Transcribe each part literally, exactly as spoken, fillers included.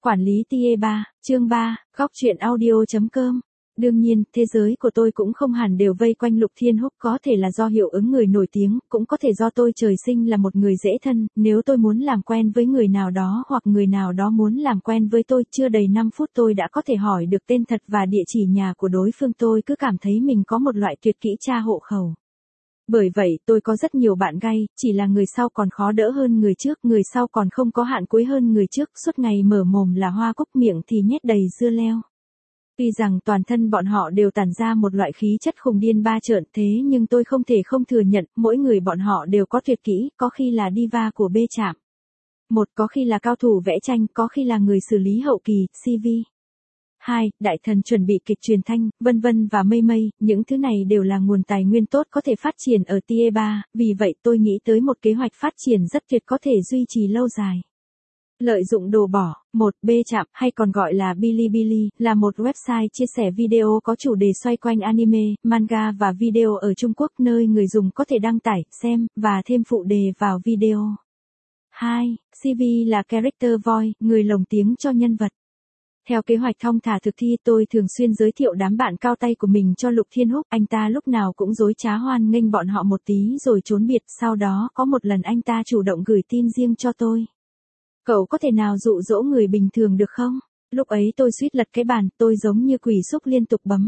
Quản lý tê a ba, chương ba, góc truyện audio chấm com. Đương nhiên, thế giới của tôi cũng không hẳn đều vây quanh Lục Thiên Húc, có thể là do hiệu ứng người nổi tiếng, cũng có thể do tôi trời sinh là một người dễ thân, nếu tôi muốn làm quen với người nào đó hoặc người nào đó muốn làm quen với tôi, chưa đầy năm phút tôi đã có thể hỏi được tên thật và địa chỉ nhà của đối phương, tôi cứ cảm thấy mình có một loại tuyệt kỹ tra hộ khẩu. Bởi vậy tôi có rất nhiều bạn gay, chỉ là người sau còn khó đỡ hơn người trước, người sau còn không có hạn cuối hơn người trước, suốt ngày mở mồm là hoa cúc, miệng thì nhét đầy dưa leo. Tuy rằng toàn thân bọn họ đều tản ra một loại khí chất khùng điên ba trợn, thế nhưng tôi không thể không thừa nhận, mỗi người bọn họ đều có tuyệt kỹ, có khi là diva của bê trạm. Một, có khi là cao thủ vẽ tranh, có khi là người xử lý hậu kỳ, xê vê. Hai, đại thần chuẩn bị kịch truyền thanh, vân vân và mây mây, những thứ này đều là nguồn tài nguyên tốt có thể phát triển ở tê a ba, vì vậy tôi nghĩ tới một kế hoạch phát triển rất tuyệt có thể duy trì lâu dài. Lợi dụng đồ bỏ. Một, bê trạm, hay còn gọi là Bilibili, là một website chia sẻ video có chủ đề xoay quanh anime, manga và video ở Trung Quốc, nơi người dùng có thể đăng tải, xem, và thêm phụ đề vào video. Hai, xê vê là character voice, người lồng tiếng cho nhân vật. Theo kế hoạch thong thả thực thi, tôi thường xuyên giới thiệu đám bạn cao tay của mình cho Lục Thiên Húc, anh ta lúc nào cũng dối trá hoan nghênh bọn họ một tí rồi trốn biệt, sau đó có một lần anh ta chủ động gửi tin riêng cho tôi. Cậu có thể nào dụ dỗ người bình thường được không? Lúc ấy tôi suýt lật cái bàn, tôi giống như quỷ xúc liên tục bấm.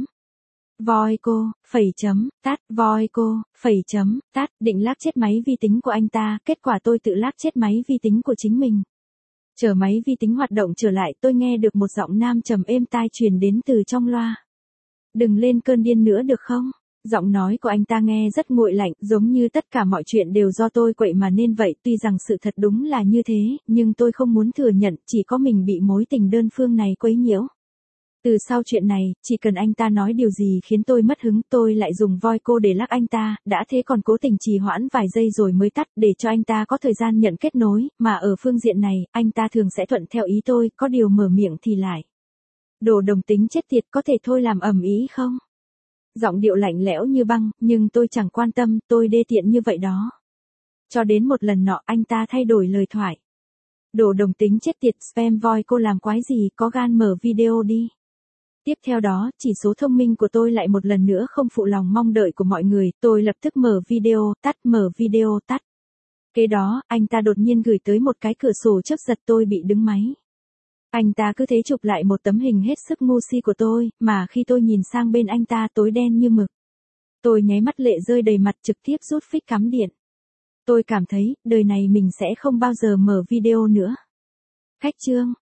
Voi cô, phẩy chấm, tát, voi cô, phẩy chấm, tát, định lác chết máy vi tính của anh ta, kết quả tôi tự lác chết máy vi tính của chính mình. Chờ máy vi tính hoạt động trở lại, tôi nghe được một giọng nam trầm êm tai truyền đến từ trong loa. Đừng lên cơn điên nữa được không? Giọng nói của anh ta nghe rất nguội lạnh, giống như tất cả mọi chuyện đều do tôi quậy mà nên vậy, tuy rằng sự thật đúng là như thế, nhưng tôi không muốn thừa nhận, chỉ có mình bị mối tình đơn phương này quấy nhiễu. Từ sau chuyện này, chỉ cần anh ta nói điều gì khiến tôi mất hứng, tôi lại dùng voi cô để lắc anh ta, đã thế còn cố tình trì hoãn vài giây rồi mới tắt, để cho anh ta có thời gian nhận kết nối, mà ở phương diện này, anh ta thường sẽ thuận theo ý tôi, có điều mở miệng thì lại. Đồ đồng tính chết tiệt, có thể thôi làm ầm ĩ không? Giọng điệu lạnh lẽo như băng, nhưng tôi chẳng quan tâm, tôi đê tiện như vậy đó. Cho đến một lần nọ, anh ta thay đổi lời thoại. Đồ đồng tính chết tiệt, spam voi cô làm quái gì, có gan mở video đi. Tiếp theo đó, chỉ số thông minh của tôi lại một lần nữa không phụ lòng mong đợi của mọi người, tôi lập tức mở video, tắt, mở video, tắt. Kế đó, anh ta đột nhiên gửi tới một cái cửa sổ chớp giật, tôi bị đứng máy. Anh ta cứ thế chụp lại một tấm hình hết sức ngu si của tôi, mà khi tôi nhìn sang bên anh ta tối đen như mực. Tôi nháy mắt lệ rơi đầy mặt, trực tiếp rút phích cắm điện. Tôi cảm thấy, đời này mình sẽ không bao giờ mở video nữa. Khách chương.